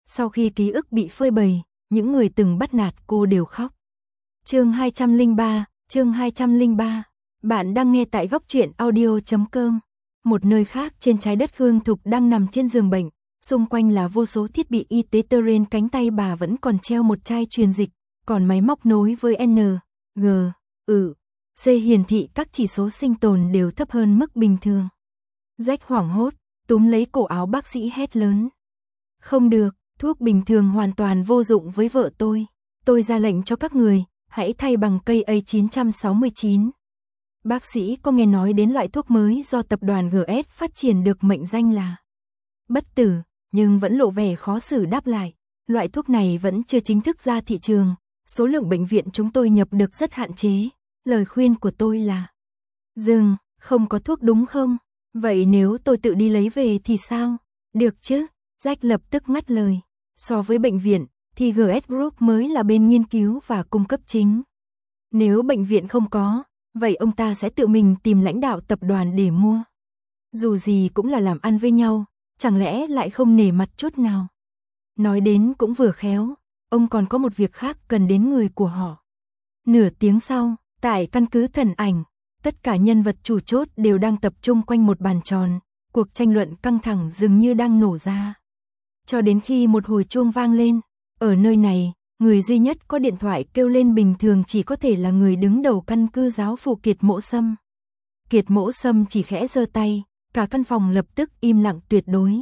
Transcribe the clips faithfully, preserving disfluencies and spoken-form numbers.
Sau khi ký ức bị phơi bày, những người từng bắt nạt cô đều khóc. Chương hai trăm lẻ ba, chương hai trăm lẻ ba. Bạn đang nghe tại góc truyện audio chấm com. Một nơi khác trên trái đất, Hương Thục đang nằm trên giường bệnh, xung quanh là vô số thiết bị y tế. Trên cánh tay bà vẫn còn treo một chai truyền dịch, còn máy móc nối với N, G, Ừ, C hiển thị các chỉ số sinh tồn đều thấp hơn mức bình thường. Jack hoảng hốt, túm lấy cổ áo bác sĩ hét lớn. Không được, thuốc bình thường hoàn toàn vô dụng với vợ tôi. Tôi ra lệnh cho các người, hãy thay bằng cây A chín sáu chín. Bác sĩ có nghe nói đến loại thuốc mới do tập đoàn giê ét phát triển được mệnh danh là bất tử, nhưng vẫn lộ vẻ khó xử đáp lại. Loại thuốc này vẫn chưa chính thức ra thị trường, số lượng bệnh viện chúng tôi nhập được rất hạn chế. Lời khuyên của tôi là dừng, không có thuốc đúng không? Vậy nếu tôi tự đi lấy về thì sao? Được chứ? Jack lập tức ngắt lời. So với bệnh viện, thì giê ét Group mới là bên nghiên cứu và cung cấp chính. Nếu bệnh viện không có, vậy ông ta sẽ tự mình tìm lãnh đạo tập đoàn để mua. Dù gì cũng là làm ăn với nhau, chẳng lẽ lại không nể mặt chút nào? Nói đến cũng vừa khéo, ông còn có một việc khác cần đến người của họ. Nửa tiếng sau, tại căn cứ Thần Ảnh, tất cả nhân vật chủ chốt đều đang tập trung quanh một bàn tròn, cuộc tranh luận căng thẳng dường như đang nổ ra. Cho đến khi một hồi chuông vang lên, ở nơi này, người duy nhất có điện thoại kêu lên bình thường chỉ có thể là người đứng đầu căn cứ giáo phụ Kiệt Mỗ Sâm. Kiệt Mỗ Sâm chỉ khẽ giơ tay, cả căn phòng lập tức im lặng tuyệt đối.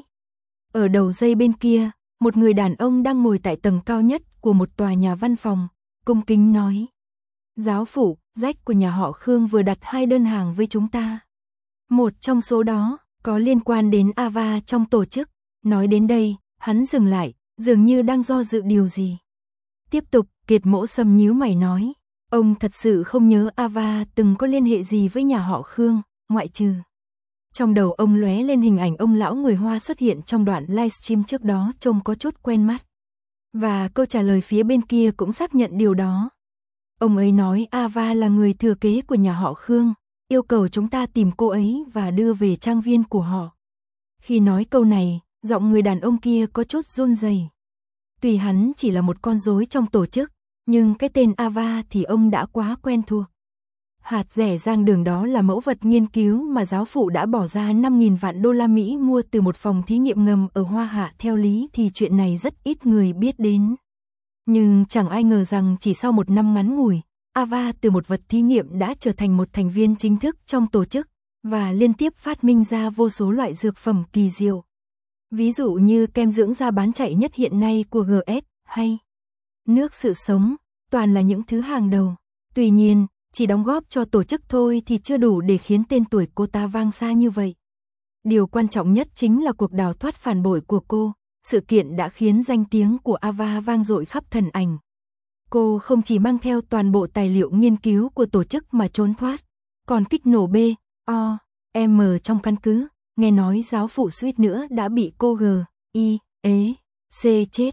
Ở đầu dây bên kia, một người đàn ông đang ngồi tại tầng cao nhất của một tòa nhà văn phòng, cung kính nói. Giáo phụ, Jack của nhà họ Khương vừa đặt hai đơn hàng với chúng ta. Một trong số đó, có liên quan đến Ava trong tổ chức. Nói đến đây, hắn dừng lại, dường như đang do dự điều gì. Tiếp tục, Kiệt Mỗ Sâm nhíu mày nói. Ông thật sự không nhớ Ava từng có liên hệ gì với nhà họ Khương, ngoại trừ. Trong đầu ông lóe lên hình ảnh ông lão người Hoa xuất hiện trong đoạn livestream trước đó, trông có chút quen mắt. Và câu trả lời phía bên kia cũng xác nhận điều đó. Ông ấy nói Ava là người thừa kế của nhà họ Khương, yêu cầu chúng ta tìm cô ấy và đưa về trang viên của họ. Khi nói câu này, giọng người đàn ông kia có chút run rẩy. Tuy hắn chỉ là một con rối trong tổ chức, nhưng cái tên Ava thì ông đã quá quen thuộc. Hạt rẻ rang đường đó là mẫu vật nghiên cứu mà giáo phụ đã bỏ ra năm nghìn vạn đô la Mỹ mua từ một phòng thí nghiệm ngầm ở Hoa Hạ. Theo lý thì chuyện này rất ít người biết đến. Nhưng chẳng ai ngờ rằng chỉ sau một năm ngắn ngủi, Ava từ một vật thí nghiệm đã trở thành một thành viên chính thức trong tổ chức, và liên tiếp phát minh ra vô số loại dược phẩm kỳ diệu. Ví dụ như kem dưỡng da bán chạy nhất hiện nay của giê ét, hay nước sự sống, toàn là những thứ hàng đầu. Tuy nhiên, chỉ đóng góp cho tổ chức thôi thì chưa đủ để khiến tên tuổi cô ta vang xa như vậy. Điều quan trọng nhất chính là cuộc đào thoát phản bội của cô. Sự kiện đã khiến danh tiếng của Ava vang dội khắp Thần Ảnh. Cô không chỉ mang theo toàn bộ tài liệu nghiên cứu của tổ chức mà trốn thoát, còn kích nổ B, O, M trong căn cứ. Nghe nói giáo phụ suýt nữa đã bị cô G, I, E, C chết.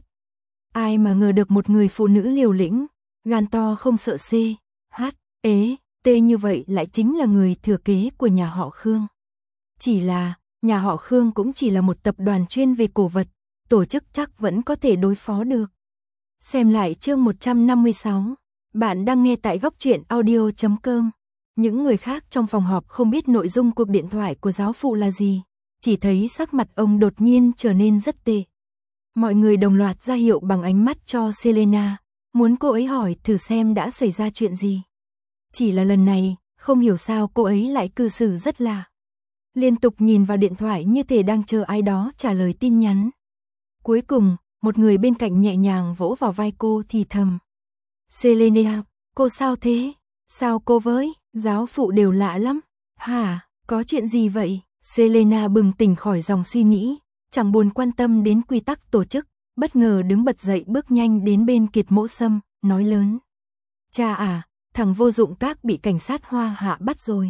Ai mà ngờ được một người phụ nữ liều lĩnh, gan to không sợ C, H, E, T như vậy lại chính là người thừa kế của nhà họ Khương. Chỉ là, nhà họ Khương cũng chỉ là một tập đoàn chuyên về cổ vật, tổ chức chắc vẫn có thể đối phó được. Xem lại chương một trăm năm mươi sáu. Bạn đang nghe tại góc truyện audio chấm com. Những người khác trong phòng họp không biết nội dung cuộc điện thoại của giáo phụ là gì, chỉ thấy sắc mặt ông đột nhiên trở nên rất tệ. Mọi người đồng loạt ra hiệu bằng ánh mắt cho Selena, muốn cô ấy hỏi thử xem đã xảy ra chuyện gì. Chỉ là lần này, không hiểu sao cô ấy lại cư xử rất lạ. Liên tục nhìn vào điện thoại như thể đang chờ ai đó trả lời tin nhắn. Cuối cùng, một người bên cạnh nhẹ nhàng vỗ vào vai cô thì thầm. Selena, cô sao thế? Sao cô với giáo phụ đều lạ lắm? Hả, có chuyện gì vậy? Selena bừng tỉnh khỏi dòng suy nghĩ, chẳng buồn quan tâm đến quy tắc tổ chức, bất ngờ đứng bật dậy bước nhanh đến bên Kiệt Mỗ Sâm, nói lớn. Cha à, thằng vô dụng các bị cảnh sát Hoa Hạ bắt rồi.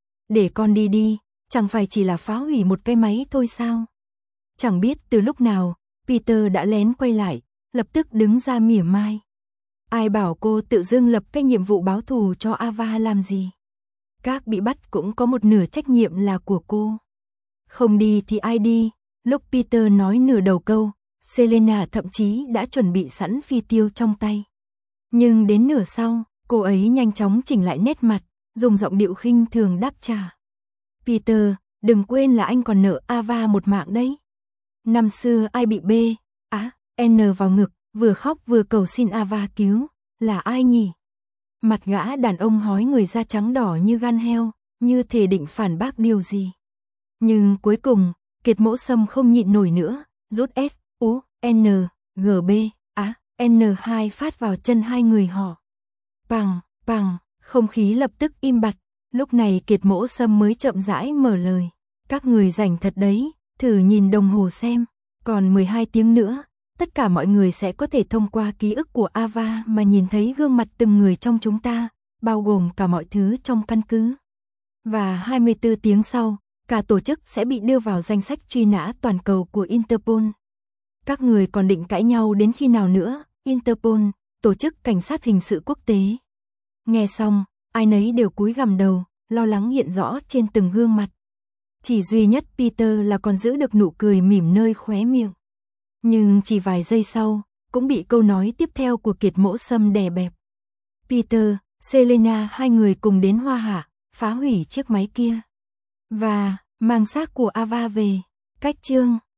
Để con đi đi, chẳng phải chỉ là phá hủy một cái máy thôi sao? Chẳng biết từ lúc nào, Peter đã lén quay lại, lập tức đứng ra mỉa mai. Ai bảo cô tự dưng lập cái nhiệm vụ báo thù cho Ava làm gì? Các bị bắt cũng có một nửa trách nhiệm là của cô. Không đi thì ai đi? Lúc Peter nói nửa đầu câu, Selena thậm chí đã chuẩn bị sẵn phi tiêu trong tay. Nhưng đến nửa sau, cô ấy nhanh chóng chỉnh lại nét mặt, dùng giọng điệu khinh thường đáp trả. Peter, đừng quên là anh còn nợ Ava một mạng đấy. Năm xưa ai bị B, á, N vào ngực, vừa khóc vừa cầu xin Ava cứu, là ai nhỉ? Mặt gã đàn ông hói người da trắng đỏ như gan heo, như thể định phản bác điều gì. Nhưng cuối cùng, Kiệt Mỗ Sâm không nhịn nổi nữa, rút S, U, N, G B, á, N hai phát vào chân hai người họ. Pằng, pằng, không khí lập tức im bặt, lúc này Kiệt Mỗ Sâm mới chậm rãi mở lời. Các người rảnh thật đấy, thử nhìn đồng hồ xem, còn mười hai tiếng nữa, tất cả mọi người sẽ có thể thông qua ký ức của Ava mà nhìn thấy gương mặt từng người trong chúng ta, bao gồm cả mọi thứ trong căn cứ. Và hai mươi tư tiếng sau, cả tổ chức sẽ bị đưa vào danh sách truy nã toàn cầu của Interpol. Các người còn định cãi nhau đến khi nào nữa? Interpol, tổ chức cảnh sát hình sự quốc tế. Nghe xong, ai nấy đều cúi gằm đầu, lo lắng hiện rõ trên từng gương mặt. Chỉ duy nhất Peter là còn giữ được nụ cười mỉm nơi khóe miệng. Nhưng chỉ vài giây sau, cũng bị câu nói tiếp theo của Kiệt Mỗ Sâm đè bẹp. Peter, Selena hai người cùng đến Hoa Hạ, phá hủy chiếc máy kia. Và, mang xác của Ava về. Cách chương